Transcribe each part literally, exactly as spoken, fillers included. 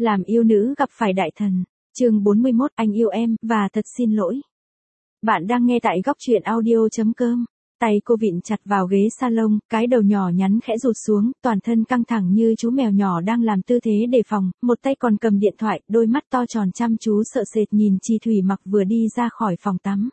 Làm yêu nữ gặp phải đại thần. Chương bốn mươi mốt, anh yêu em, và thật xin lỗi. Bạn đang nghe tại góc truyện audio chấm com. Tay cô vịn chặt vào ghế salon, cái đầu nhỏ nhắn khẽ rụt xuống, toàn thân căng thẳng như chú mèo nhỏ đang làm tư thế đề phòng, một tay còn cầm điện thoại, đôi mắt to tròn chăm chú sợ sệt nhìn Trì Thủy Mặc vừa đi ra khỏi phòng tắm.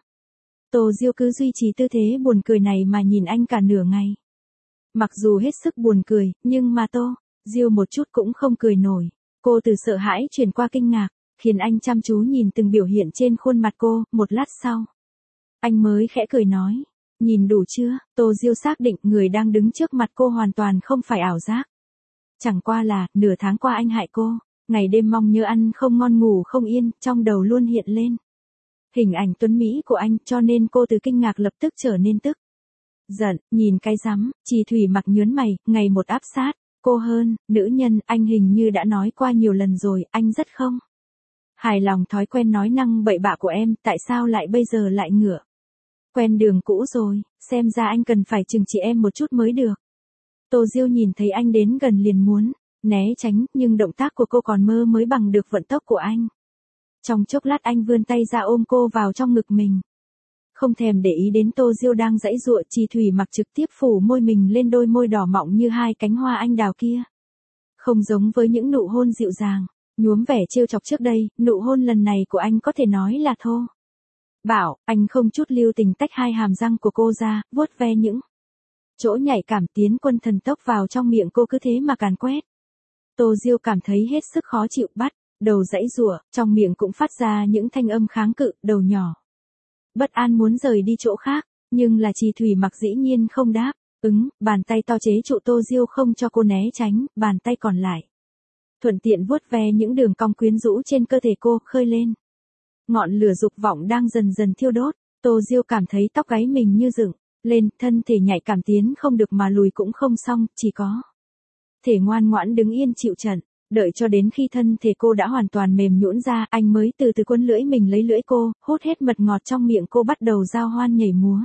Tô Diêu cứ duy trì tư thế buồn cười này mà nhìn anh cả nửa ngày. Mặc dù hết sức buồn cười, nhưng mà Tô Diêu một chút cũng không cười nổi. Cô từ sợ hãi chuyển qua kinh ngạc, khiến anh chăm chú nhìn từng biểu hiện trên khuôn mặt cô, một lát sau. Anh mới khẽ cười nói, nhìn đủ chưa? Tô Diêu xác định người đang đứng trước mặt cô hoàn toàn không phải ảo giác. Chẳng qua là, nửa tháng qua anh hại cô, ngày đêm mong nhớ ăn không ngon ngủ không yên, trong đầu luôn hiện lên hình ảnh tuấn Mỹ của anh, cho nên cô từ kinh ngạc lập tức trở nên tức giận, nhìn cái rắm. Trì Thủy Mặc nhớn mày, ngày một áp sát cô hơn. Nữ nhân, anh hình như đã nói qua nhiều lần rồi, anh rất không hài lòng thói quen nói năng bậy bạ của em, tại sao lại bây giờ lại ngửa quen đường cũ rồi, xem ra anh cần phải trừng trị em một chút mới được. Tô Diêu nhìn thấy anh đến gần liền muốn né tránh, nhưng động tác của cô còn mơ mới bằng được vận tốc của anh. Trong chốc lát anh vươn tay ra ôm cô vào trong ngực mình. Không thèm để ý đến Tô Diêu đang giãy giụa, Trì Thủy Mặc trực tiếp phủ môi mình lên đôi môi đỏ mọng như hai cánh hoa anh đào kia. Không giống với những nụ hôn dịu dàng, nhuốm vẻ trêu chọc trước đây, nụ hôn lần này của anh có thể nói là thô bạo. Anh không chút lưu tình tách hai hàm răng của cô ra, vuốt ve những chỗ nhạy cảm, tiến quân thần tốc vào trong miệng cô, cứ thế mà càn quét. Tô Diêu cảm thấy hết sức khó chịu, bắt đầu giãy giụa, trong miệng cũng phát ra những thanh âm kháng cự, đầu nhỏ bất an muốn rời đi chỗ khác, nhưng là Trì Thủy Mặc dĩ nhiên không đáp ứng, bàn tay to chế trụ Tô Diêu không cho cô né tránh, bàn tay còn lại thuận tiện vuốt ve những đường cong quyến rũ trên cơ thể cô, khơi lên ngọn lửa dục vọng đang dần dần thiêu đốt. Tô Diêu cảm thấy tóc gáy mình như dựng lên, thân thể nhạy cảm, tiến không được mà lùi cũng không xong, chỉ có thể ngoan ngoãn đứng yên chịu trận. Đợi cho đến khi thân thể cô đã hoàn toàn mềm nhũn ra, anh mới từ từ quấn lưỡi mình lấy lưỡi cô, hút hết mật ngọt trong miệng cô, bắt đầu giao hoan nhảy múa.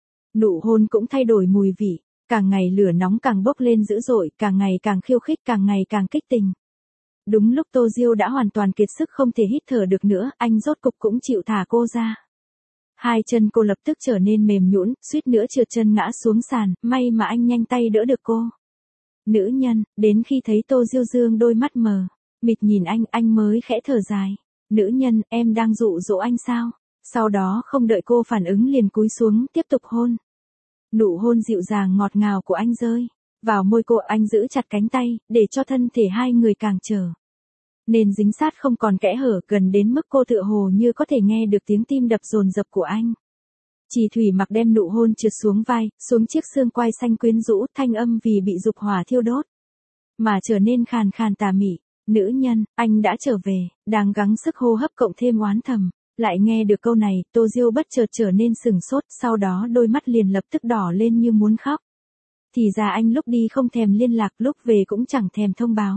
Nụ hôn cũng thay đổi mùi vị, càng ngày lửa nóng càng bốc lên dữ dội, càng ngày càng khiêu khích, càng ngày càng kích tình. Đúng lúc Tô Diêu đã hoàn toàn kiệt sức không thể hít thở được nữa, anh rốt cục cũng chịu thả cô ra. Hai chân cô lập tức trở nên mềm nhũn, suýt nữa trượt chân ngã xuống sàn, may mà anh nhanh tay đỡ được cô. Nữ nhân, đến khi thấy Tô Diêu dương đôi mắt mờ mịt nhìn anh, anh mới khẽ thở dài. Nữ nhân, em đang dụ dỗ anh sao? Sau đó không đợi cô phản ứng liền cúi xuống, tiếp tục hôn. Nụ hôn dịu dàng ngọt ngào của anh rơi vào môi cô, anh giữ chặt cánh tay, để cho thân thể hai người càng trở nên dính sát không còn kẽ hở, gần đến mức cô tựa hồ như có thể nghe được tiếng tim đập dồn dập của anh. Trì Thủy Mặc đem nụ hôn trượt xuống vai, xuống chiếc xương quai xanh quyến rũ, thanh âm vì bị dục hỏa thiêu đốt mà trở nên khàn khàn tà mị. Nữ nhân, anh đã trở về. Đang gắng sức hô hấp cộng thêm oán thầm, lại nghe được câu này, Tô Diêu bất chợt trở nên sừng sốt, sau đó đôi mắt liền lập tức đỏ lên như muốn khóc. Thì ra anh lúc đi không thèm liên lạc, lúc về cũng chẳng thèm thông báo.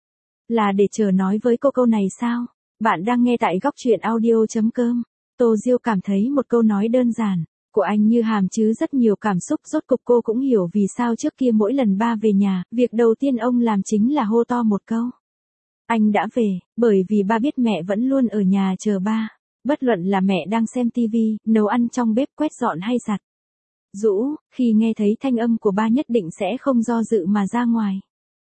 Là để chờ nói với cô câu này sao? Bạn đang nghe tại góc truyện audio chấm com. Tô Diêu cảm thấy một câu nói đơn giản của anh như hàm chứa rất nhiều cảm xúc, rốt cục cô cũng hiểu vì sao trước kia mỗi lần ba về nhà, việc đầu tiên ông làm chính là hô to một câu. Anh đã về, bởi vì ba biết mẹ vẫn luôn ở nhà chờ ba. Bất luận là mẹ đang xem tivi, nấu ăn trong bếp, quét dọn hay giặt giũ, khi nghe thấy thanh âm của ba nhất định sẽ không do dự mà ra ngoài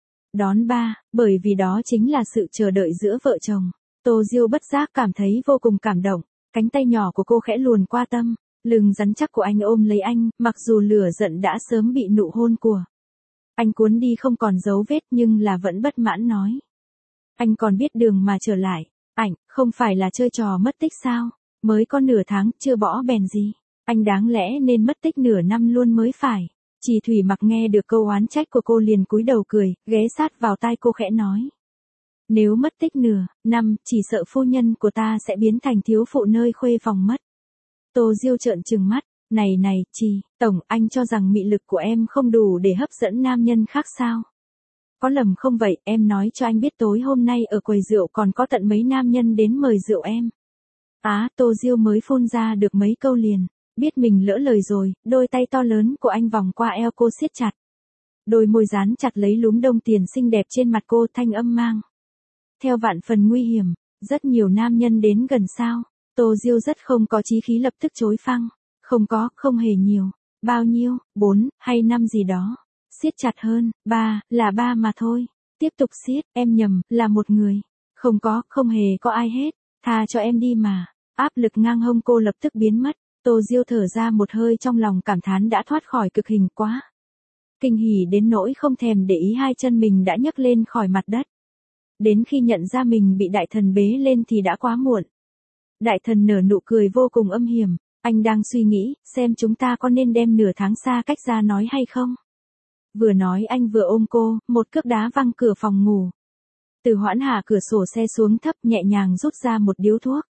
đón ba, bởi vì đó chính là sự chờ đợi giữa vợ chồng. Tô Diêu bất giác cảm thấy vô cùng cảm động, cánh tay nhỏ của cô khẽ luồn qua tâm lưng rắn chắc của anh, ôm lấy anh, mặc dù lửa giận đã sớm bị nụ hôn của anh cuốn đi không còn dấu vết, nhưng là vẫn bất mãn nói. Anh còn biết đường mà trở lại, ảnh, không phải là chơi trò mất tích sao? Mới có nửa tháng, chưa bỏ bèn gì. Anh đáng lẽ nên mất tích nửa năm luôn mới phải. Trì Thủy Mặc nghe được câu oán trách của cô liền cúi đầu cười, ghé sát vào tai cô khẽ nói. Nếu mất tích nửa năm, chỉ sợ phu nhân của ta sẽ biến thành thiếu phụ nơi khuê phòng mất. Tô Diêu trợn trừng mắt, này này, Trì tổng, anh cho rằng mị lực của em không đủ để hấp dẫn nam nhân khác sao? Có lầm không vậy, em nói cho anh biết tối hôm nay ở quầy rượu còn có tận mấy nam nhân đến mời rượu em. Á, à, Tô Diêu mới phun ra được mấy câu liền biết mình lỡ lời rồi, đôi tay to lớn của anh vòng qua eo cô siết chặt. Đôi môi dán chặt lấy lúm đồng tiền xinh đẹp trên mặt cô, thanh âm mang theo vạn phần nguy hiểm, rất nhiều nam nhân đến gần sao. Tô Diêu rất không có chí khí lập tức chối phăng. Không có, không hề nhiều. Bao nhiêu, bốn, hay năm gì đó. Siết chặt hơn, ba, là ba mà thôi. Tiếp tục siết, em nhầm, là một người. Không có, không hề có ai hết. Tha cho em đi mà. Áp lực ngang hông cô lập tức biến mất. Tô Diêu thở ra một hơi trong lòng cảm thán đã thoát khỏi cực hình quá. Kinh hỉ đến nỗi không thèm để ý hai chân mình đã nhấc lên khỏi mặt đất. Đến khi nhận ra mình bị đại thần bế lên thì đã quá muộn. Đại thần nở nụ cười vô cùng âm hiểm. Anh đang suy nghĩ, xem chúng ta có nên đem nửa tháng xa cách ra nói hay không? Vừa nói anh vừa ôm cô, một cước đá văng cửa phòng ngủ. Từ Hoãn hạ cửa sổ xe xuống thấp nhẹ nhàng rút ra một điếu thuốc.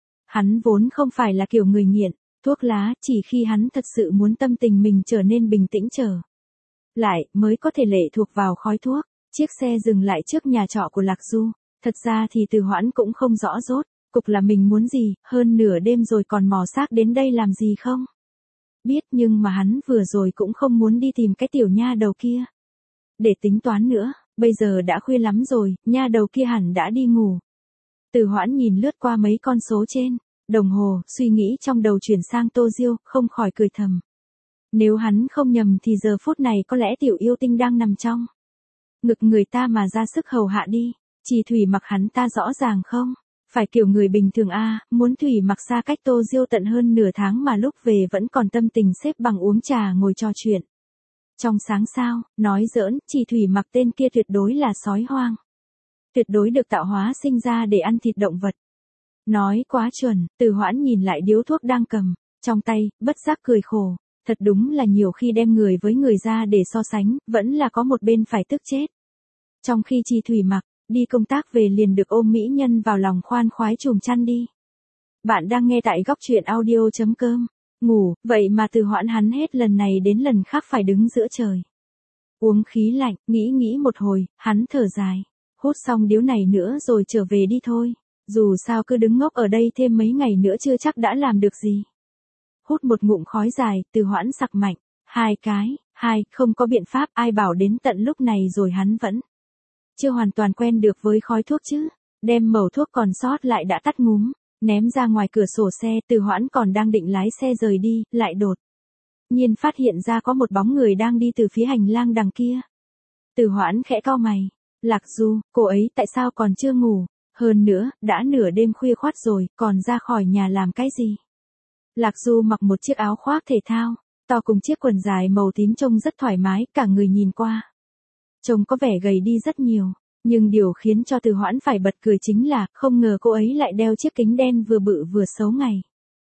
Hắn vốn không phải là kiểu người nghiện, thuốc lá, chỉ khi hắn thật sự muốn tâm tình mình trở nên bình tĩnh trở lại, mới có thể lệ thuộc vào khói thuốc. Chiếc xe dừng lại trước nhà trọ của Lạc Du. Thật ra thì Từ Hoãn cũng không rõ rốt, cục là mình muốn gì, hơn nửa đêm rồi còn mò xác đến đây làm gì không? Biết nhưng mà hắn vừa rồi cũng không muốn đi tìm cái tiểu nha đầu kia. Để tính toán nữa, bây giờ đã khuya lắm rồi, nha đầu kia hẳn đã đi ngủ. Từ Hoãn nhìn lướt qua mấy con số trên đồng hồ, suy nghĩ trong đầu chuyển sang Tô Diêu, không khỏi cười thầm. Nếu hắn không nhầm thì giờ phút này có lẽ tiểu yêu tinh đang nằm trong ngực người ta mà ra sức hầu hạ đi. Chỉ Thủy Mặc hắn ta rõ ràng không? Phải kiểu người bình thường a, à, muốn Thủy Mặc xa cách Tô Diêu tận hơn nửa tháng mà lúc về vẫn còn tâm tình xếp bằng uống trà ngồi trò chuyện. Trong sáng sao, nói giỡn, Chỉ Thủy Mặc tên kia tuyệt đối là sói hoang. Tuyệt đối được tạo hóa sinh ra để ăn thịt động vật. Nói quá chuẩn. Từ Hoãn nhìn lại điếu thuốc đang cầm trong tay, bất giác cười khổ. Thật đúng là nhiều khi đem người với người ra để so sánh, vẫn là có một bên phải tức chết. Trong khi Chỉ Thủy Mặc đi công tác về liền được ôm mỹ nhân vào lòng khoan khoái chùm chăn đi. Bạn đang nghe tại góc truyện audio chấm com. Ngủ, vậy mà Từ Hoãn hắn hết lần này đến lần khác phải đứng giữa trời. Uống khí lạnh, nghĩ nghĩ một hồi, hắn thở dài. Hút xong điếu này nữa rồi trở về đi thôi. Dù sao cứ đứng ngốc ở đây thêm mấy ngày nữa chưa chắc đã làm được gì. Hút một ngụm khói dài, Từ Hoãn sặc mạnh. Hai cái, hai, không có biện pháp, ai bảo đến tận lúc này rồi hắn vẫn chưa hoàn toàn quen được với khói thuốc chứ. Đem mẩu thuốc còn sót lại đã tắt ngúm, ném ra ngoài cửa sổ xe. Từ Hoãn còn đang định lái xe rời đi, lại đột nhiên phát hiện ra có một bóng người đang đi từ phía hành lang đằng kia. Từ Hoãn khẽ cau mày. Lạc Du, cô ấy tại sao còn chưa ngủ? Hơn nữa, đã nửa đêm khuya khoắt rồi, còn ra khỏi nhà làm cái gì? Lạc Du mặc một chiếc áo khoác thể thao to cùng chiếc quần dài màu tím trông rất thoải mái, cả người nhìn qua trông có vẻ gầy đi rất nhiều, nhưng điều khiến cho Từ Hoãn phải bật cười chính là, không ngờ cô ấy lại đeo chiếc kính đen vừa bự vừa xấu ngày.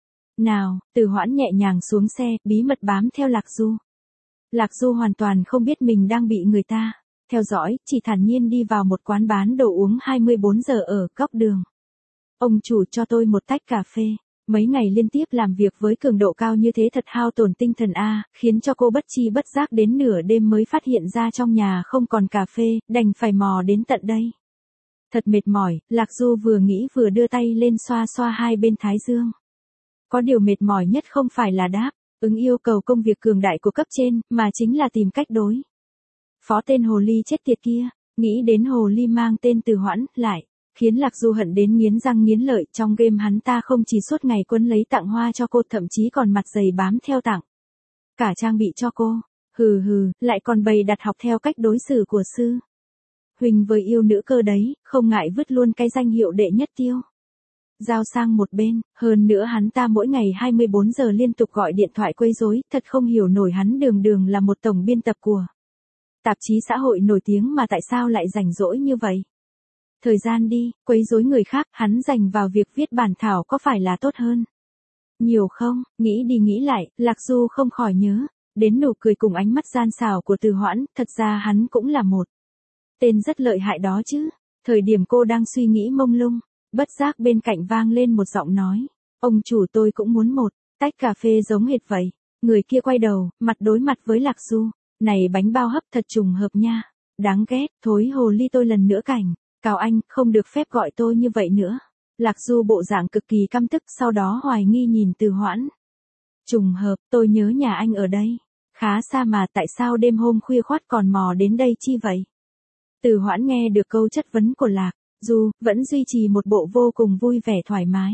Nào, Từ Hoãn nhẹ nhàng xuống xe, bí mật bám theo Lạc Du. Lạc Du hoàn toàn không biết mình đang bị người ta theo dõi, chỉ thản nhiên đi vào một quán bán đồ uống hai mươi bốn giờ ở góc đường. Ông chủ cho tôi một tách cà phê. Mấy ngày liên tiếp làm việc với cường độ cao như thế thật hao tổn tinh thần a, khiến cho cô bất chi bất giác đến nửa đêm mới phát hiện ra trong nhà không còn cà phê, đành phải mò đến tận đây. Thật mệt mỏi, Lạc Du vừa nghĩ vừa đưa tay lên xoa xoa hai bên thái dương. Có điều mệt mỏi nhất không phải là đáp ứng yêu cầu công việc cường đại của cấp trên, mà chính là tìm cách đối phó tên hồ ly chết tiệt kia. Nghĩ đến hồ ly mang tên Từ Hoãn, lại khiến Lạc Du hận đến nghiến răng nghiến lợi. Trong game hắn ta không chỉ suốt ngày quấn lấy tặng hoa cho cô, thậm chí còn mặt dày bám theo tặng cả trang bị cho cô. Hừ hừ, lại còn bày đặt học theo cách đối xử của sư huynh với yêu nữ cơ đấy, không ngại vứt luôn cái danh hiệu đệ nhất tiêu giao sang một bên. Hơn nữa hắn ta mỗi ngày hai mươi bốn giờ liên tục gọi điện thoại quấy rối, thật không hiểu nổi hắn đường đường là một tổng biên tập của tạp chí xã hội nổi tiếng mà tại sao lại rảnh rỗi như vậy. Thời gian đi, quấy rối người khác, hắn dành vào việc viết bản thảo có phải là tốt hơn nhiều không? Nghĩ đi nghĩ lại, Lạc Du không khỏi nhớ đến nụ cười cùng ánh mắt gian xảo của Từ Hoãn. Thật ra hắn cũng là một tên rất lợi hại đó chứ. Thời điểm cô đang suy nghĩ mông lung, bất giác bên cạnh vang lên một giọng nói. Ông chủ, tôi cũng muốn một tách cà phê giống hệt vậy. Người kia quay đầu, mặt đối mặt với Lạc Du. Này bánh bao hấp thật trùng hợp nha. Đáng ghét, thối hồ ly, tôi lần nữa cảnh cáo anh, không được phép gọi tôi như vậy nữa. Lạc Du bộ dạng cực kỳ căm tức, sau đó hoài nghi nhìn Từ Hoãn. Trùng hợp, tôi nhớ nhà anh ở đây khá xa mà, tại sao đêm hôm khuya khoắt còn mò đến đây chi vậy? Từ Hoãn nghe được câu chất vấn của Lạc dù vẫn duy trì một bộ vô cùng vui vẻ thoải mái.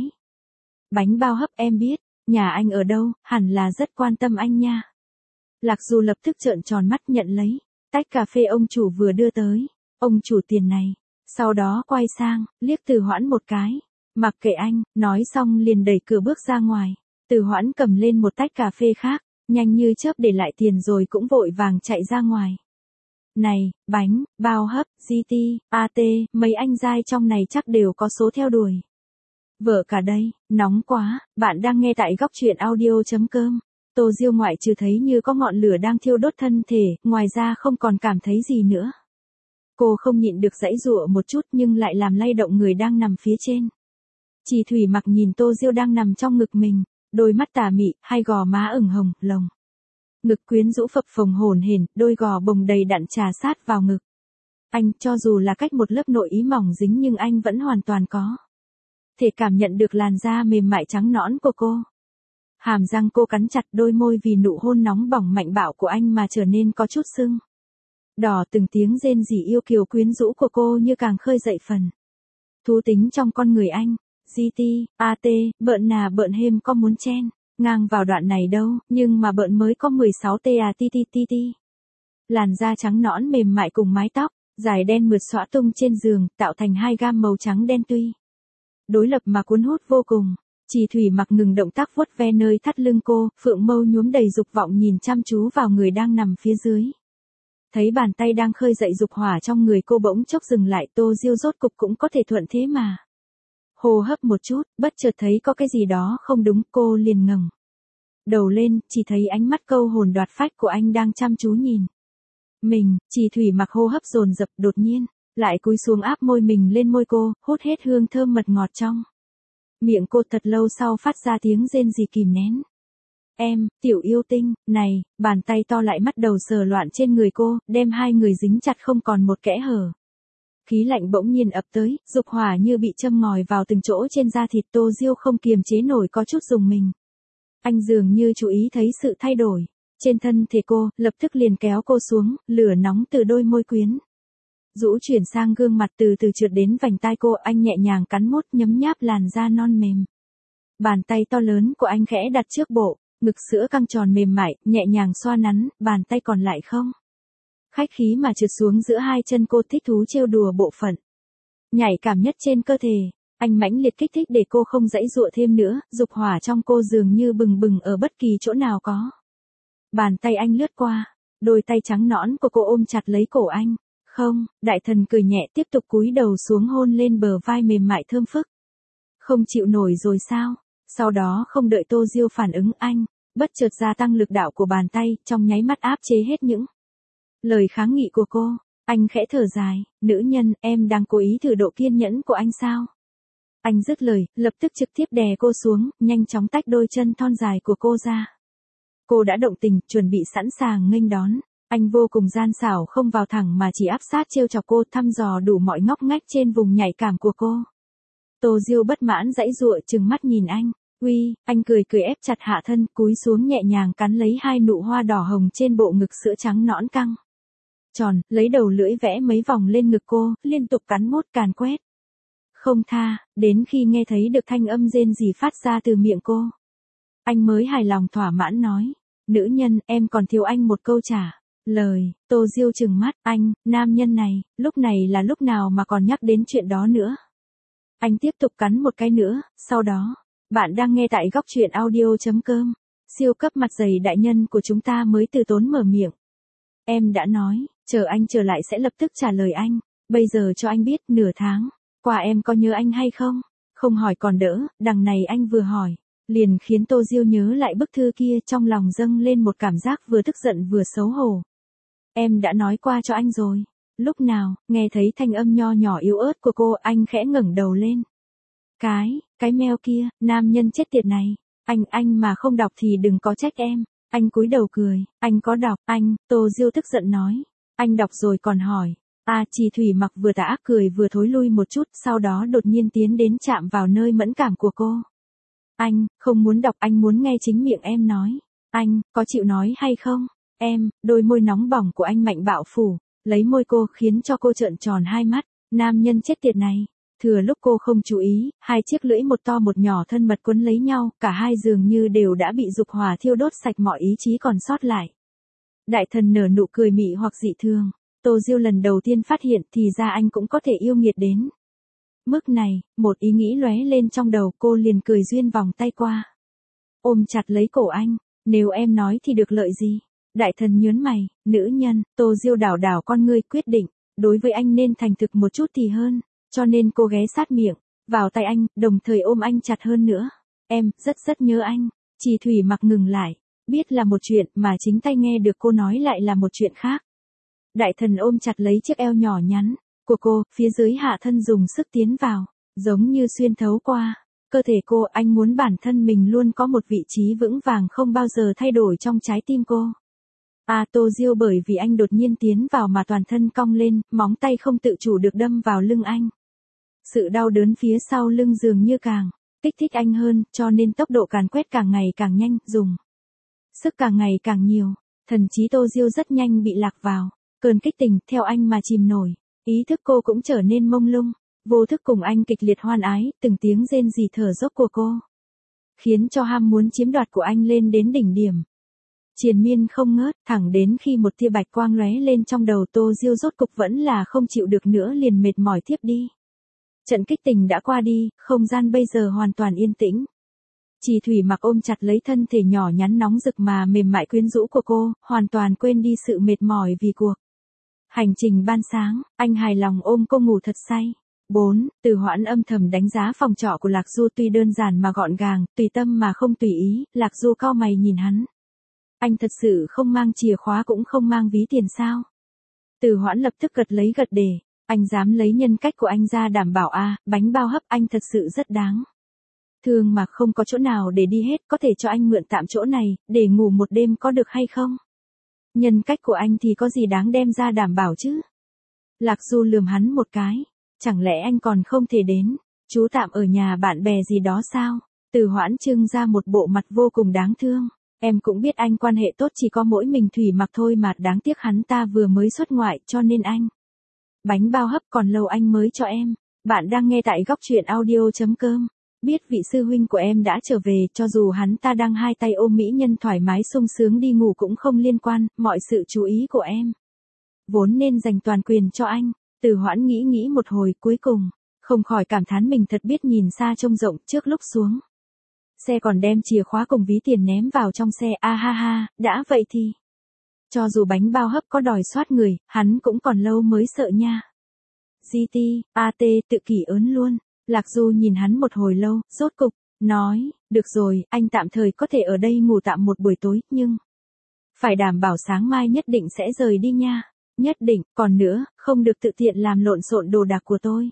Bánh bao hấp em biết, nhà anh ở đâu, hẳn là rất quan tâm anh nha. Lạc Du lập tức trợn tròn mắt nhận lấy, tách cà phê ông chủ vừa đưa tới, ông chủ tiền này, sau đó quay sang, liếc Từ Hoãn một cái, mặc kệ anh, nói xong liền đẩy cửa bước ra ngoài, Từ Hoãn cầm lên một tách cà phê khác, nhanh như chớp để lại tiền rồi cũng vội vàng chạy ra ngoài. Này, bánh, bao hấp, giê tê, a tê, mấy anh giai trong này chắc đều có số theo đuổi. Vợ cả đây, nóng quá, bạn đang nghe tại góc truyện audio.com. Tô Diêu ngoại trừ thấy như có ngọn lửa đang thiêu đốt thân thể, ngoài ra không còn cảm thấy gì nữa. Cô không nhịn được giãy giụa một chút nhưng lại làm lay động người đang nằm phía trên. Chỉ Thủy Mặc nhìn Tô Diêu đang nằm trong ngực mình, đôi mắt tà mị, hai gò má ửng hồng, lồng ngực quyến rũ phập phồng hổn hển, đôi gò bồng đầy đặn trà sát vào ngực. Anh, cho dù là cách một lớp nội ý mỏng dính nhưng anh vẫn hoàn toàn có thể cảm nhận được làn da mềm mại trắng nõn của cô. Hàm răng cô cắn chặt, đôi môi vì nụ hôn nóng bỏng mạnh bạo của anh mà trở nên có chút sưng đỏ, từng tiếng rên rỉ yêu kiều quyến rũ của cô như càng khơi dậy phần thú tính trong con người anh. giê tê, a tê, bợn nà bợn hêm có muốn chen ngang vào đoạn này đâu, nhưng mà bợn mới có mười sáu tê à ti ti ti ti. Làn da trắng nõn mềm mại cùng mái tóc dài đen mượt xõa tung trên giường, tạo thành hai gam màu trắng đen tuy đối lập mà cuốn hút vô cùng. Chỉ Thủy Mặc ngừng động tác vuốt ve nơi thắt lưng cô, phượng mâu nhuốm đầy dục vọng nhìn chăm chú vào người đang nằm phía dưới. Thấy bàn tay đang khơi dậy dục hỏa trong người cô bỗng chốc dừng lại, Tô Diêu rốt cục cũng có thể thuận thế mà. Hô hấp một chút, bất chợt thấy có cái gì đó không đúng, cô liền ngẩng đầu lên, chỉ thấy ánh mắt câu hồn đoạt phách của anh đang chăm chú nhìn mình. Chỉ Thủy Mặc hô hấp dồn dập, đột nhiên lại cúi xuống áp môi mình lên môi cô, hút hết hương thơm mật ngọt trong miệng cô. Thật lâu sau phát ra tiếng rên rỉ kìm nén. Em, tiểu yêu tinh, này, bàn tay to lại bắt đầu sờ loạn trên người cô, đem hai người dính chặt không còn một kẽ hở. Khí lạnh bỗng nhiên ập tới, dục hỏa như bị châm ngòi vào từng chỗ trên da thịt. Tô Diêu không kiềm chế nổi có chút rùng mình. Anh dường như chú ý thấy sự thay đổi trên thân thể cô, lập tức liền kéo cô xuống, lửa nóng từ đôi môi quyến rũ chuyển sang gương mặt, từ từ trượt đến vành tai cô. Anh nhẹ nhàng cắn mút nhấm nháp làn da non mềm. Bàn tay to lớn của anh khẽ đặt trước bộ ngực sữa căng tròn mềm mại, nhẹ nhàng xoa nắn, bàn tay còn lại không khách khí mà trượt xuống giữa hai chân cô, thích thú trêu đùa bộ phận nhạy cảm nhất trên cơ thể. Anh mãnh liệt kích thích để cô không giãy giụa thêm nữa, dục hỏa trong cô dường như bừng bừng ở bất kỳ chỗ nào có. Bàn tay anh lướt qua, đôi tay trắng nõn của cô ôm chặt lấy cổ anh. Không, đại thần cười nhẹ, tiếp tục cúi đầu xuống hôn lên bờ vai mềm mại thơm phức. Không chịu nổi rồi sao? Sau đó không đợi Tô Diêu phản ứng, anh bất chợt gia tăng lực đạo của bàn tay, trong nháy mắt áp chế hết những lời kháng nghị của cô. Anh khẽ thở dài, nữ nhân, em đang cố ý thử độ kiên nhẫn của anh sao? Anh dứt lời, lập tức trực tiếp đè cô xuống, nhanh chóng tách đôi chân thon dài của cô ra. Cô đã động tình, chuẩn bị sẵn sàng nghênh đón. Anh vô cùng gian xảo, không vào thẳng mà chỉ áp sát trêu chọc cô, thăm dò đủ mọi ngóc ngách trên vùng nhạy cảm của cô. Tô Diêu bất mãn giãy giụa trừng mắt nhìn anh. Uy, anh cười cười ép chặt hạ thân, cúi xuống nhẹ nhàng cắn lấy hai nụ hoa đỏ hồng trên bộ ngực sữa trắng nõn căng tròn, lấy đầu lưỡi vẽ mấy vòng lên ngực cô, liên tục cắn mốt càn quét không tha, đến khi nghe thấy được thanh âm rên rỉ phát ra từ miệng cô. Anh mới hài lòng thỏa mãn nói, nữ nhân, em còn thiếu anh một câu trả lời. Tô Diêu trừng mắt, anh, nam nhân này, lúc này là lúc nào mà còn nhắc đến chuyện đó nữa. Anh tiếp tục cắn một cái nữa, sau đó, bạn đang nghe tại góc truyện audio.com. Siêu cấp mặt dày đại nhân của chúng ta mới từ tốn mở miệng. Em đã nói, chờ anh trở lại sẽ lập tức trả lời anh. Bây giờ cho anh biết, nửa tháng qua em có nhớ anh hay không? Không hỏi còn đỡ, đằng này anh vừa hỏi liền khiến Tô Diêu nhớ lại bức thư kia, trong lòng dâng lên một cảm giác vừa tức giận vừa xấu hổ. Em đã nói qua cho anh rồi. Lúc nào, nghe thấy thanh âm nho nhỏ yếu ớt của cô, anh khẽ ngẩng đầu lên. Cái, cái mail kia, nam nhân chết tiệt này. Anh, anh mà không đọc thì đừng có trách em. Anh cúi đầu cười, anh có đọc, anh, Tô Diêu tức giận nói. Anh đọc rồi còn hỏi. À, Chỉ Thủy Mặc vừa tà ác cười vừa thối lui một chút, sau đó đột nhiên tiến đến chạm vào nơi mẫn cảm của cô. Anh, không muốn đọc, anh muốn nghe chính miệng em nói. Anh, có chịu nói hay không? Em, đôi môi nóng bỏng của anh mạnh bạo phủ lấy môi cô, khiến cho cô trợn tròn hai mắt. Nam nhân chết tiệt này, Thừa lúc cô không chú ý, hai chiếc lưỡi một to một nhỏ thân mật quấn lấy nhau, cả hai dường như đều đã bị dục hỏa thiêu đốt sạch mọi ý chí còn sót lại. Đại thần nở nụ cười mị hoặc dị thường. Tô Diêu lần đầu tiên phát hiện thì ra anh cũng có thể yêu nghiệt đến mức này, một ý nghĩ lóe lên trong đầu, cô liền cười duyên vòng tay qua. Ôm chặt lấy cổ anh, nếu em nói thì được lợi gì? Đại thần nhớn mày, nữ nhân. Tô Diêu đảo đảo con ngươi, quyết định, đối với anh nên thành thực một chút thì hơn, cho nên cô ghé sát miệng vào tay anh, đồng thời ôm anh chặt hơn nữa. Em, rất rất nhớ anh. Chỉ Thủy Mặc ngừng lại, biết là một chuyện mà chính tay nghe được cô nói lại là một chuyện khác. Đại thần ôm chặt lấy chiếc eo nhỏ nhắn của cô, phía dưới hạ thân dùng sức tiến vào, giống như xuyên thấu qua cơ thể cô. Anh muốn bản thân mình luôn có một vị trí vững vàng không bao giờ thay đổi trong trái tim cô. À, Tô Diêu bởi vì anh đột nhiên tiến vào mà toàn thân cong lên, móng tay không tự chủ được đâm vào lưng anh. Sự đau đớn phía sau lưng dường như càng kích thích anh hơn, cho nên tốc độ càn quét càng ngày càng nhanh, dùng sức càng ngày càng nhiều. Thần trí Tô Diêu rất nhanh bị lạc vào cơn kích tình, theo anh mà chìm nổi. Ý thức cô cũng trở nên mông lung, vô thức cùng anh kịch liệt hoan ái, từng tiếng rên rỉ thở dốc của cô khiến cho ham muốn chiếm đoạt của anh lên đến đỉnh điểm. Triền miên không ngớt, thẳng đến khi một tia bạch quang lóe lên trong đầu Tô Diêu, rốt cục vẫn là không chịu được nữa liền mệt mỏi thiếp đi. Trận kích tình đã qua đi, không gian bây giờ hoàn toàn yên tĩnh. Chỉ Thủy Mặc ôm chặt lấy thân thể nhỏ nhắn nóng rực mà mềm mại quyến rũ của cô, hoàn toàn quên đi sự mệt mỏi vì cuộc hành trình ban sáng. Anh hài lòng ôm cô ngủ thật say. bốn. Từ Hoãn âm thầm đánh giá phòng trọ của Lạc Du, tuy đơn giản mà gọn gàng, tùy tâm mà không tùy ý. Lạc Du cau mày nhìn hắn. Anh thật sự không mang chìa khóa cũng không mang ví tiền sao? Từ Hoãn lập tức gật lấy gật để. Anh dám lấy nhân cách của anh ra đảm bảo a, à, bánh bao hấp anh thật sự rất đáng thương mà không có chỗ nào để đi hết, có thể cho anh mượn tạm chỗ này, để ngủ một đêm có được hay không? Nhân cách của anh thì có gì đáng đem ra đảm bảo chứ? Lạc Du lườm hắn một cái. Chẳng lẽ anh còn không thể đến trú tạm ở nhà bạn bè gì đó sao? Từ Hoãn trưng ra một bộ mặt vô cùng đáng thương. Em cũng biết anh quan hệ tốt chỉ có mỗi mình Thủy Mặc thôi mà, đáng tiếc hắn ta vừa mới xuất ngoại cho nên anh. Bánh bao hấp còn lâu anh mới cho em. Bạn đang nghe tại góc truyện audio chấm com. Biết vị sư huynh của em đã trở về, cho dù hắn ta đang hai tay ôm mỹ nhân thoải mái sung sướng đi ngủ cũng không liên quan, mọi sự chú ý của em vốn nên dành toàn quyền cho anh. Từ Hoãn nghĩ nghĩ một hồi, cuối cùng không khỏi cảm thán mình thật biết nhìn xa trông rộng. Trước lúc xuống xe còn đem chìa khóa cùng ví tiền ném vào trong xe. A ha ha, đã vậy thì cho dù bánh bao hấp có đòi soát người, hắn cũng còn lâu mới sợ nha. giê tê, a tê, tự kỷ ớn luôn. Lạc Du nhìn hắn một hồi lâu, rốt cục nói, được rồi, anh tạm thời có thể ở đây ngủ tạm một buổi tối, nhưng phải đảm bảo sáng mai nhất định sẽ rời đi nha. Nhất định, còn nữa, không được tự tiện làm lộn xộn đồ đạc của tôi.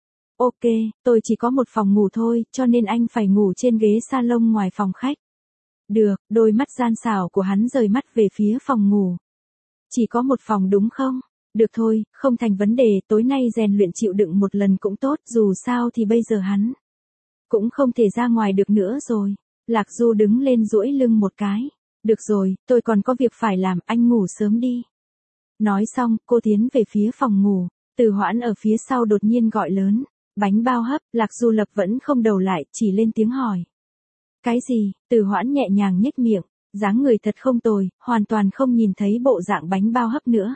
Ok, tôi chỉ có một phòng ngủ thôi, cho nên anh phải ngủ trên ghế salon ngoài phòng khách. Được, đôi mắt gian xảo của hắn rời mắt về phía phòng ngủ. Chỉ có một phòng đúng không? Được thôi, không thành vấn đề, tối nay rèn luyện chịu đựng một lần cũng tốt, dù sao thì bây giờ hắn cũng không thể ra ngoài được nữa rồi. Lạc Du đứng lên duỗi lưng một cái. Được rồi, tôi còn có việc phải làm, anh ngủ sớm đi. Nói xong, cô tiến về phía phòng ngủ. Từ Hoãn ở phía sau đột nhiên gọi lớn. Bánh bao hấp. Lạc Du lập vẫn không đầu lại, chỉ lên tiếng hỏi. Cái gì? Từ Hoãn nhẹ nhàng nhếch miệng. Dáng người thật không tồi, hoàn toàn không nhìn thấy bộ dạng bánh bao hấp nữa.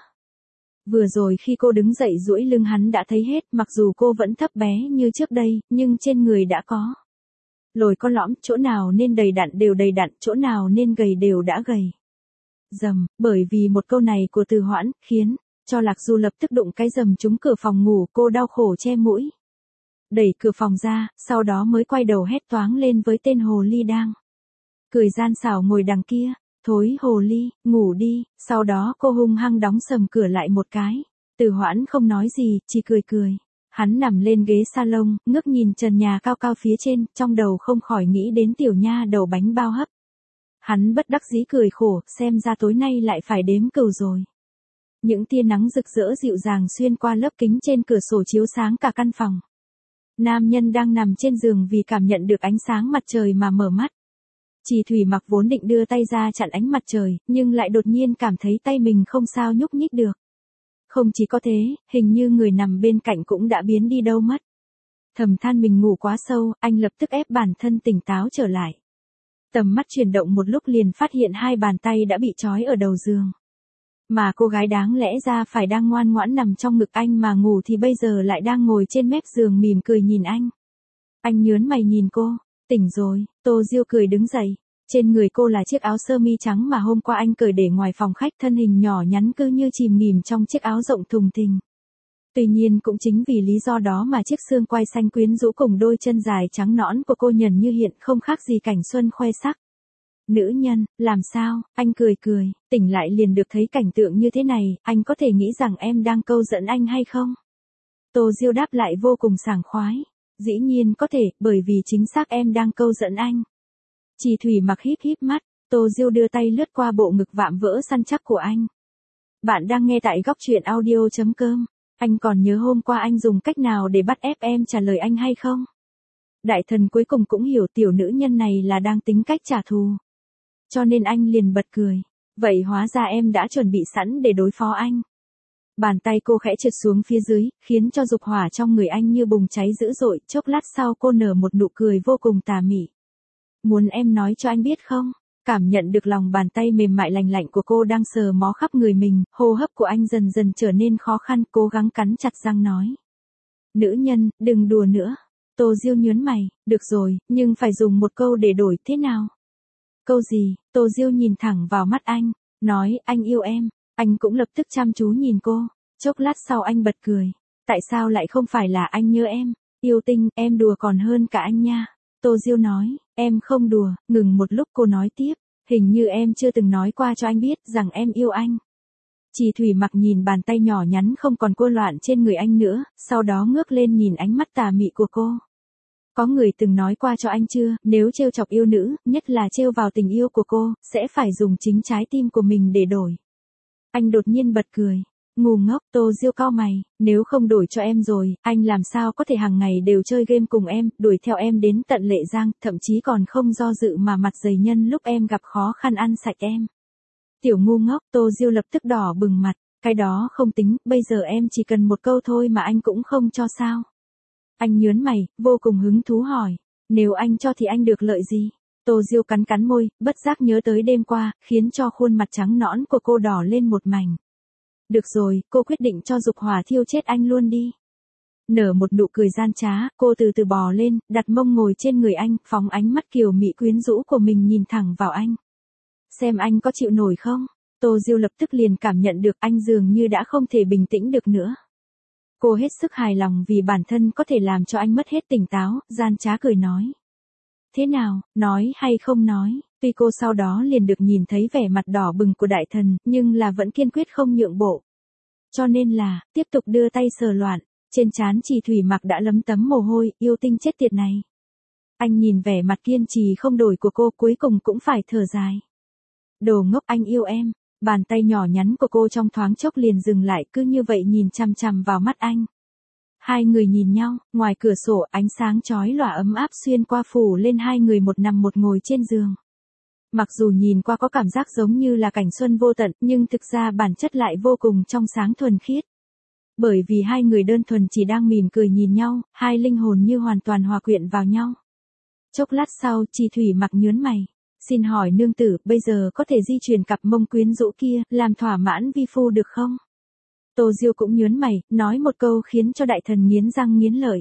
Vừa rồi khi cô đứng dậy duỗi lưng hắn đã thấy hết, mặc dù cô vẫn thấp bé như trước đây, nhưng trên người đã có lồi có lõm, chỗ nào nên đầy đặn đều đầy đặn, chỗ nào nên gầy đều đã gầy. Dầm, bởi vì một câu này của Từ Hoãn, khiến cho Lạc Du lập tức đụng cái dầm trúng cửa phòng ngủ, cô đau khổ che mũi. Đẩy cửa phòng ra, sau đó mới quay đầu hét toáng lên với tên hồ ly đang cười gian xảo ngồi đằng kia. Thối hồ ly, ngủ đi. Sau đó cô hung hăng đóng sầm cửa lại một cái. Từ Hoãn không nói gì, chỉ cười cười. Hắn nằm lên ghế salon, ngước nhìn trần nhà cao cao phía trên, trong đầu không khỏi nghĩ đến tiểu nha đầu bánh bao hấp. Hắn bất đắc dĩ cười khổ, xem ra tối nay lại phải đếm cừu rồi. Những tia nắng rực rỡ dịu dàng xuyên qua lớp kính trên cửa sổ chiếu sáng cả căn phòng. Nam nhân đang nằm trên giường vì cảm nhận được ánh sáng mặt trời mà mở mắt. Chỉ Thủy Mặc vốn định đưa tay ra chặn ánh mặt trời, nhưng lại đột nhiên cảm thấy tay mình không sao nhúc nhích được. Không chỉ có thế, hình như người nằm bên cạnh cũng đã biến đi đâu mất. Thầm than mình ngủ quá sâu, anh lập tức ép bản thân tỉnh táo trở lại. Tầm mắt chuyển động một lúc liền phát hiện hai bàn tay đã bị trói ở đầu giường. Mà cô gái đáng lẽ ra phải đang ngoan ngoãn nằm trong ngực anh mà ngủ thì bây giờ lại đang ngồi trên mép giường mỉm cười nhìn anh. Anh nhớn mày nhìn cô, tỉnh rồi, Tô Diêu cười đứng dậy. Trên người cô là chiếc áo sơ mi trắng mà hôm qua anh cởi để ngoài phòng khách, thân hình nhỏ nhắn cứ như chìm nghỉm trong chiếc áo rộng thùng thình. Tuy nhiên cũng chính vì lý do đó mà chiếc xương quai xanh quyến rũ cùng đôi chân dài trắng nõn của cô nhần như hiện không khác gì cảnh xuân khoe sắc. Nữ nhân, làm sao, anh cười cười, tỉnh lại liền được thấy cảnh tượng như thế này, anh có thể nghĩ rằng em đang câu dẫn anh hay không? Tô Diêu đáp lại vô cùng sảng khoái. Dĩ nhiên có thể, bởi vì chính xác em đang câu dẫn anh. Chỉ Thủy Mặc híp híp mắt, Tô Diêu đưa tay lướt qua bộ ngực vạm vỡ săn chắc của anh. Bạn đang nghe tại góc truyện audio chấm com. Anh còn nhớ hôm qua anh dùng cách nào để bắt ép em trả lời anh hay không? Đại thần cuối cùng cũng hiểu tiểu nữ nhân này là đang tính cách trả thù. Cho nên anh liền bật cười. Vậy hóa ra em đã chuẩn bị sẵn để đối phó anh. Bàn tay cô khẽ trượt xuống phía dưới, khiến cho dục hỏa trong người anh như bùng cháy dữ dội, chốc lát sau cô nở một nụ cười vô cùng tà mị. Muốn em nói cho anh biết không? Cảm nhận được lòng bàn tay mềm mại lành lạnh của cô đang sờ mó khắp người mình, hô hấp của anh dần dần trở nên khó khăn, cố gắng cắn chặt răng nói. Nữ nhân, đừng đùa nữa. Tô Diêu nhớn mày, được rồi, nhưng phải dùng một câu để đổi, thế nào? Câu gì? Tô Diêu nhìn thẳng vào mắt anh, nói, anh yêu em. Anh cũng lập tức chăm chú nhìn cô, chốc lát sau anh bật cười. Tại sao lại không phải là anh nhớ em? Yêu tinh, em đùa còn hơn cả anh nha. Tô Diêu nói, em không đùa, ngừng một lúc cô nói tiếp, hình như em chưa từng nói qua cho anh biết rằng em yêu anh. Chỉ Thủy Mặc nhìn bàn tay nhỏ nhắn không còn cô loạn trên người anh nữa, sau đó ngước lên nhìn ánh mắt tà mị của cô. Có người từng nói qua cho anh chưa, nếu trêu chọc yêu nữ, nhất là trêu vào tình yêu của cô, sẽ phải dùng chính trái tim của mình để đổi. Anh đột nhiên bật cười. Ngu ngốc, Tô Diêu cau mày, nếu không đổi cho em rồi, anh làm sao có thể hàng ngày đều chơi game cùng em, đuổi theo em đến tận Lệ Giang, thậm chí còn không do dự mà mặt dày nhân lúc em gặp khó khăn ăn sạch em. Tiểu ngu ngốc, Tô Diêu lập tức đỏ bừng mặt, cái đó không tính, bây giờ em chỉ cần một câu thôi mà anh cũng không cho sao. Anh nhớn mày, vô cùng hứng thú hỏi, nếu anh cho thì anh được lợi gì? Tô Diêu cắn cắn môi, bất giác nhớ tới đêm qua, khiến cho khuôn mặt trắng nõn của cô đỏ lên một mảnh. Được rồi, cô quyết định cho dục hỏa thiêu chết anh luôn đi. Nở một nụ cười gian trá, cô từ từ bò lên, đặt mông ngồi trên người anh, phóng ánh mắt kiều mị quyến rũ của mình nhìn thẳng vào anh. Xem anh có chịu nổi không? Tô Diêu lập tức liền cảm nhận được anh dường như đã không thể bình tĩnh được nữa. Cô hết sức hài lòng vì bản thân có thể làm cho anh mất hết tỉnh táo, gian trá cười nói. Thế nào, nói hay không nói? Tuy cô sau đó liền được nhìn thấy vẻ mặt đỏ bừng của đại thần, nhưng là vẫn kiên quyết không nhượng bộ. Cho nên là, tiếp tục đưa tay sờ loạn, trên trán Chỉ Thủy Mặc đã lấm tấm mồ hôi, yêu tinh chết tiệt này. Anh nhìn vẻ mặt kiên trì không đổi của cô cuối cùng cũng phải thở dài. Đồ ngốc, anh yêu em. Bàn tay nhỏ nhắn của cô trong thoáng chốc liền dừng lại, cứ như vậy nhìn chằm chằm vào mắt anh. Hai người nhìn nhau, ngoài cửa sổ ánh sáng chói lòa ấm áp xuyên qua phủ lên hai người một nằm một ngồi trên giường. Mặc dù nhìn qua có cảm giác giống như là cảnh xuân vô tận, nhưng thực ra bản chất lại vô cùng trong sáng thuần khiết. Bởi vì hai người đơn thuần chỉ đang mỉm cười nhìn nhau, hai linh hồn như hoàn toàn hòa quyện vào nhau. Chốc lát sau, Chỉ Thủy Mặc nhớn mày. Xin hỏi nương tử, bây giờ có thể di chuyển cặp mông quyến rũ kia, làm thỏa mãn vi phu được không? Tô Diêu cũng nhớn mày, nói một câu khiến cho đại thần nghiến răng nghiến lợi.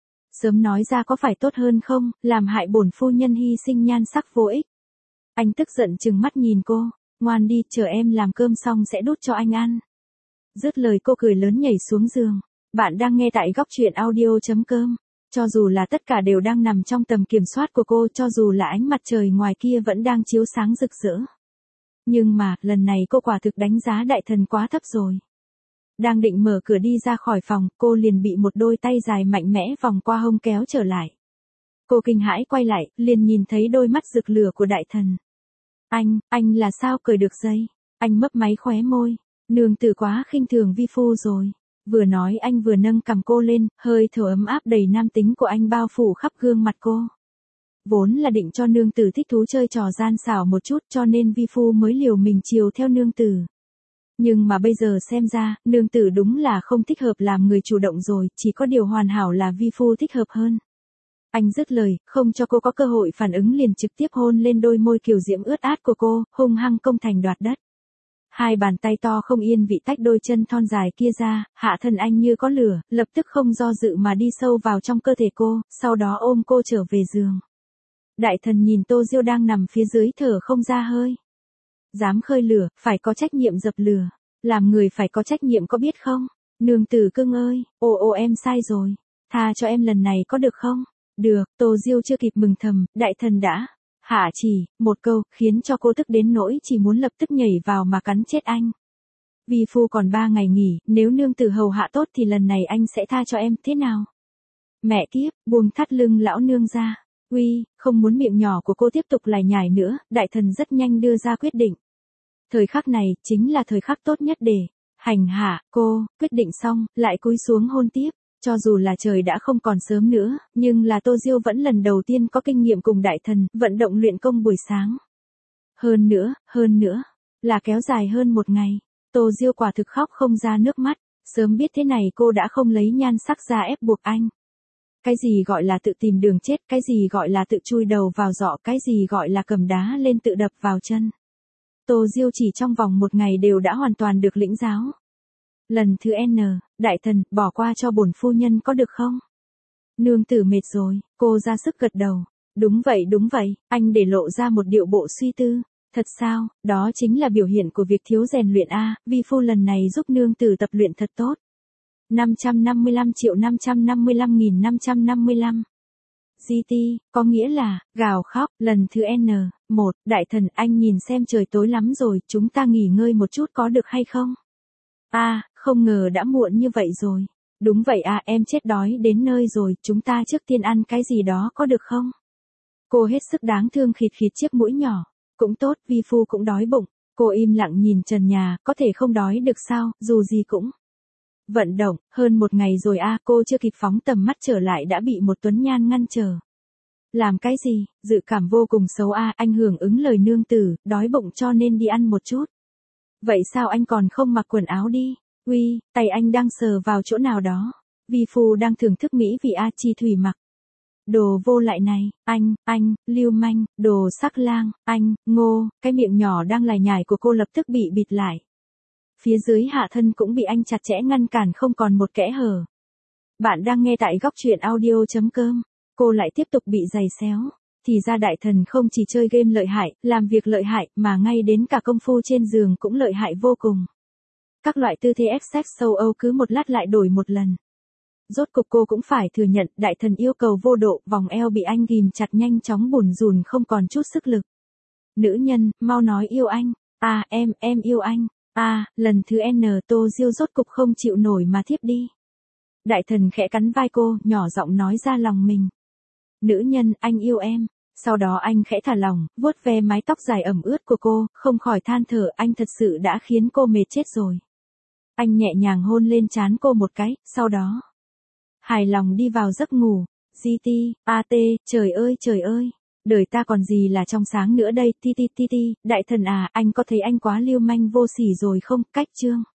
Sớm nói ra có phải tốt hơn không, làm hại bổn phu nhân hy sinh nhan sắc vô ích. Anh tức giận trừng mắt nhìn cô, ngoan đi, chờ em làm cơm xong sẽ đút cho anh ăn. Dứt lời cô cười lớn nhảy xuống giường. Bạn đang nghe tại góc truyện audio chấm com. Cho dù là tất cả đều đang nằm trong tầm kiểm soát của cô, cho dù là ánh mặt trời ngoài kia vẫn đang chiếu sáng rực rỡ. Nhưng mà, lần này cô quả thực đánh giá đại thần quá thấp rồi. Đang định mở cửa đi ra khỏi phòng, cô liền bị một đôi tay dài mạnh mẽ vòng qua hông kéo trở lại. Cô kinh hãi quay lại, liền nhìn thấy đôi mắt rực lửa của đại thần. Anh, anh là sao cởi được dây? Anh mấp máy khóe môi. Nương tử quá khinh thường vi phu rồi. Vừa nói anh vừa nâng cằm cô lên, hơi thở ấm áp đầy nam tính của anh bao phủ khắp gương mặt cô. Vốn là định cho nương tử thích thú chơi trò gian xảo một chút, cho nên vi phu mới liều mình chiều theo nương tử. Nhưng mà bây giờ xem ra, nương tử đúng là không thích hợp làm người chủ động rồi, chỉ có điều hoàn hảo là vi phu thích hợp hơn. Anh dứt lời, không cho cô có cơ hội phản ứng liền trực tiếp hôn lên đôi môi kiều diễm ướt át của cô, hung hăng công thành đoạt đất. Hai bàn tay to không yên vị tách đôi chân thon dài kia ra, hạ thân anh như có lửa, lập tức không do dự mà đi sâu vào trong cơ thể cô, sau đó ôm cô trở về giường. Đại thần nhìn Tô Diêu đang nằm phía dưới thở không ra hơi. Dám khơi lửa, phải có trách nhiệm dập lửa. Làm người phải có trách nhiệm có biết không? Nương tử cưng ơi, ồ ồ em sai rồi. Tha cho em lần này có được không? Được, Tô Diêu chưa kịp mừng thầm, đại thần đã. Hạ chỉ, một câu, khiến cho cô tức đến nỗi chỉ muốn lập tức nhảy vào mà cắn chết anh. Vi phu còn ba ngày nghỉ, nếu nương tử hầu hạ tốt thì lần này anh sẽ tha cho em, thế nào? Mẹ kiếp, buông thắt lưng lão nương ra. Uy, không muốn miệng nhỏ của cô tiếp tục lải nhải nữa, đại thần rất nhanh đưa ra quyết định. Thời khắc này, chính là thời khắc tốt nhất để hành hạ cô, quyết định xong, lại cúi xuống hôn tiếp. Cho dù là trời đã không còn sớm nữa, nhưng là Tô Diêu vẫn lần đầu tiên có kinh nghiệm cùng đại thần, vận động luyện công buổi sáng. Hơn nữa, hơn nữa, là kéo dài hơn một ngày. Tô Diêu quả thực khóc không ra nước mắt, sớm biết thế này cô đã không lấy nhan sắc ra ép buộc anh. Cái gì gọi là tự tìm đường chết, cái gì gọi là tự chui đầu vào giỏ, cái gì gọi là cầm đá lên tự đập vào chân. Tô Diêu chỉ trong vòng một ngày đều đã hoàn toàn được lĩnh giáo. Lần thứ N, đại thần, bỏ qua cho bổn phu nhân có được không? Nương tử mệt rồi, cô ra sức gật đầu. Đúng vậy đúng vậy, anh để lộ ra một điệu bộ suy tư. Thật sao, đó chính là biểu hiện của việc thiếu rèn luyện a, vi phu lần này giúp nương tử tập luyện thật tốt. năm trăm năm mươi lăm triệu năm trăm năm mươi lăm nghìn năm trăm năm mươi lăm. giê tê, có nghĩa là, gào khóc, lần thứ N, một, đại thần, anh nhìn xem trời tối lắm rồi, chúng ta nghỉ ngơi một chút có được hay không? A, à, không ngờ đã muộn như vậy rồi. Đúng vậy à, em chết đói đến nơi rồi, chúng ta trước tiên ăn cái gì đó có được không? Cô hết sức đáng thương khịt khịt chiếc mũi nhỏ. Cũng tốt, vi phu cũng đói bụng. Cô im lặng nhìn trần nhà, có thể không đói được sao, dù gì cũng. Vận động, hơn một ngày rồi a, à, cô chưa kịp phóng tầm mắt trở lại đã bị một tuấn nhan ngăn trở. Làm cái gì, dự cảm vô cùng xấu a, à, anh hưởng ứng lời nương tử, đói bụng cho nên đi ăn một chút. Vậy sao anh còn không mặc quần áo đi? Uy, tay anh đang sờ vào chỗ nào đó. Vi phu đang thưởng thức mỹ vị a, chi thủy mặc. Đồ vô lại này, anh, anh, lưu manh, đồ sắc lang, anh, ngô, cái miệng nhỏ đang lải nhải của cô lập tức bị bịt lại. Phía dưới hạ thân cũng bị anh chặt chẽ ngăn cản không còn một kẽ hở. Bạn đang nghe tại góc truyện audio chấm com. Cô lại tiếp tục bị giày xéo. Thì ra đại thần không chỉ chơi game lợi hại, làm việc lợi hại, mà ngay đến cả công phu trên giường cũng lợi hại vô cùng. Các loại tư thế ép sex châu Âu cứ một lát lại đổi một lần. Rốt cục cô cũng phải thừa nhận, đại thần yêu cầu vô độ, vòng eo bị anh ghim chặt nhanh chóng bùn rùn không còn chút sức lực. Nữ nhân, mau nói yêu anh. À, em, em yêu anh. À, lần thứ N, Tô Diêu rốt cục không chịu nổi mà thiếp đi. Đại thần khẽ cắn vai cô, nhỏ giọng nói ra lòng mình. Nữ nhân, anh yêu em. Sau đó anh khẽ thả lỏng, vuốt ve mái tóc dài ẩm ướt của cô, không khỏi than thở, anh thật sự đã khiến cô mệt chết rồi. Anh nhẹ nhàng hôn lên trán cô một cái, sau đó hài lòng đi vào giấc ngủ. giê tê, a tê, trời ơi trời ơi, đời ta còn gì là trong sáng nữa đây, ti ti ti ti, đại thần à, anh có thấy anh quá lưu manh vô sỉ rồi không, cách chương.